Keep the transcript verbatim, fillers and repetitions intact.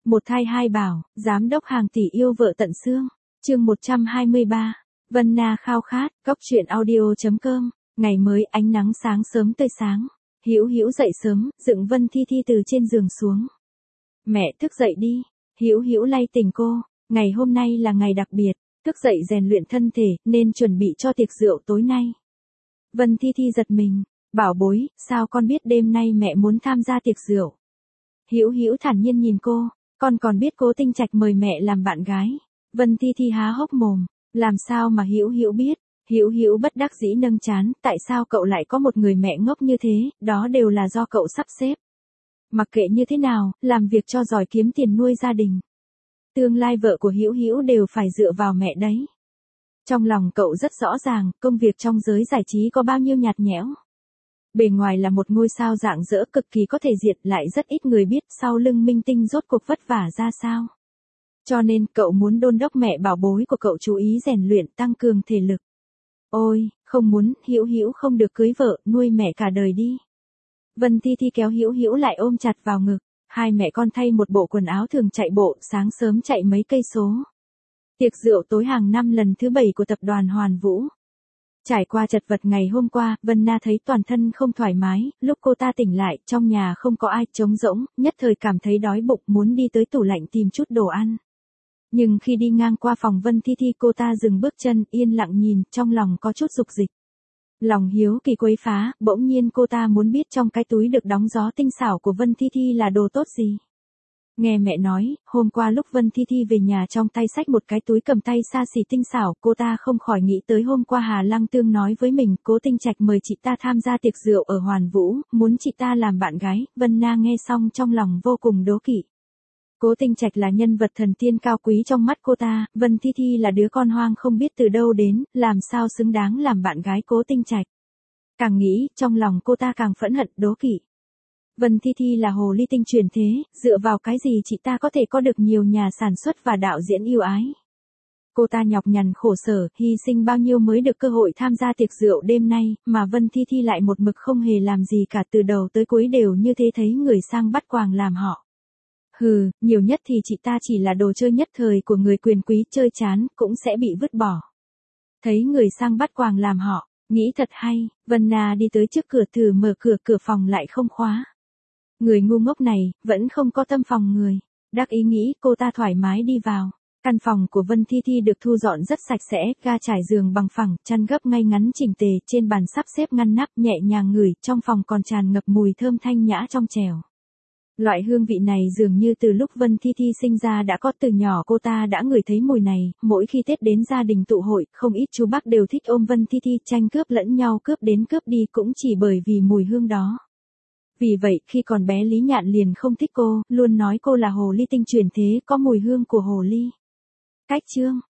Một thai hai bảo, giám đốc hàng tỷ yêu vợ tận xương. Chương một trăm hai mươi ba. Vân Na khao khát, cóc truyện audio chấm com. Ngày mới ánh nắng sáng sớm tươi sáng. Hữu Hữu dậy sớm, dựng Vân Thi Thi từ trên giường xuống. Mẹ thức dậy đi. Hữu Hữu lay tỉnh cô, ngày hôm nay là ngày đặc biệt, thức dậy rèn luyện thân thể nên chuẩn bị cho tiệc rượu tối nay. Vân Thi Thi giật mình, bảo bối, sao con biết đêm nay mẹ muốn tham gia tiệc rượu? Hữu Hữu thản nhiên nhìn cô, con còn biết Cố Tinh Trạch mời mẹ làm bạn gái. Vân Thi Thi há hốc mồm, làm sao mà Hữu Hữu biết? Hữu Hữu bất đắc dĩ nâng trán, tại sao cậu lại có một người mẹ ngốc như thế, đó đều là do cậu sắp xếp. Mặc kệ như thế nào, làm việc cho giỏi kiếm tiền nuôi gia đình. Tương lai vợ của Hữu Hữu đều phải dựa vào mẹ đấy. Trong lòng cậu rất rõ ràng, công việc trong giới giải trí có bao nhiêu nhạt nhẽo. Bề ngoài là một ngôi sao rạng rỡ cực kỳ có thể diệt, lại rất ít người biết sau lưng minh tinh rốt cuộc vất vả ra sao. Cho nên cậu muốn đôn đốc mẹ bảo bối của cậu chú ý rèn luyện tăng cường thể lực. Ôi, không muốn, Hữu Hữu không được cưới vợ, nuôi mẹ cả đời đi. Vân Thi Thi kéo Hữu Hữu lại ôm chặt vào ngực, hai mẹ con thay một bộ quần áo thường chạy bộ, sáng sớm chạy mấy cây số. Tiệc rượu tối hàng năm lần thứ bảy của tập đoàn Hoàn Vũ. Trải qua chật vật ngày hôm qua, Vân Na thấy toàn thân không thoải mái, lúc cô ta tỉnh lại, trong nhà không có ai, trống rỗng, nhất thời cảm thấy đói bụng, muốn đi tới tủ lạnh tìm chút đồ ăn. Nhưng khi đi ngang qua phòng Vân Thi Thi, cô ta dừng bước chân, yên lặng nhìn, trong lòng có chút dục dịch. Lòng hiếu kỳ quấy phá, bỗng nhiên cô ta muốn biết trong cái túi được đóng gió tinh xảo của Vân Thi Thi là đồ tốt gì. Nghe mẹ nói, hôm qua lúc Vân Thi Thi về nhà trong tay xách một cái túi cầm tay xa xỉ tinh xảo, cô ta không khỏi nghĩ tới hôm qua Hà Lăng Tương nói với mình, Cố Tinh Trạch mời chị ta tham gia tiệc rượu ở Hoàn Vũ, muốn chị ta làm bạn gái. Vân Na nghe xong trong lòng vô cùng đố kỵ. Cố Tinh Trạch là nhân vật thần tiên cao quý trong mắt cô ta, Vân Thi Thi là đứa con hoang không biết từ đâu đến, làm sao xứng đáng làm bạn gái Cố Tinh Trạch. Càng nghĩ, trong lòng cô ta càng phẫn hận, đố kỵ. Vân Thi Thi là hồ ly tinh truyền thế, dựa vào cái gì chị ta có thể có được nhiều nhà sản xuất và đạo diễn yêu ái. Cô ta nhọc nhằn khổ sở, hy sinh bao nhiêu mới được cơ hội tham gia tiệc rượu đêm nay, mà Vân Thi Thi lại một mực không hề làm gì cả, từ đầu tới cuối đều như thế, thấy người sang bắt quàng làm họ. Hừ, nhiều nhất thì chị ta chỉ là đồ chơi nhất thời của người quyền quý, chơi chán, cũng sẽ bị vứt bỏ. Thấy người sang bắt quàng làm họ, nghĩ thật hay, Vân Na đi tới trước cửa thử mở cửa, cửa phòng lại không khóa. Người ngu ngốc này, vẫn không có tâm phòng người. Đắc ý nghĩ, cô ta thoải mái đi vào. Căn phòng của Vân Thi Thi được thu dọn rất sạch sẽ, ga trải giường bằng phẳng, chăn gấp ngay ngắn chỉnh tề, trên bàn sắp xếp ngăn nắp, nhẹ nhàng ngửi, trong phòng còn tràn ngập mùi thơm thanh nhã trong trẻo. Loại hương vị này dường như từ lúc Vân Thi Thi sinh ra đã có, từ nhỏ cô ta đã ngửi thấy mùi này, mỗi khi Tết đến gia đình tụ hội, không ít chú bác đều thích ôm Vân Thi Thi, tranh cướp lẫn nhau, cướp đến cướp đi cũng chỉ bởi vì mùi hương đó. Vì vậy, khi còn bé Lý Nhạn liền không thích cô, luôn nói cô là hồ ly tinh truyền thế, có mùi hương của hồ ly. Cách chương,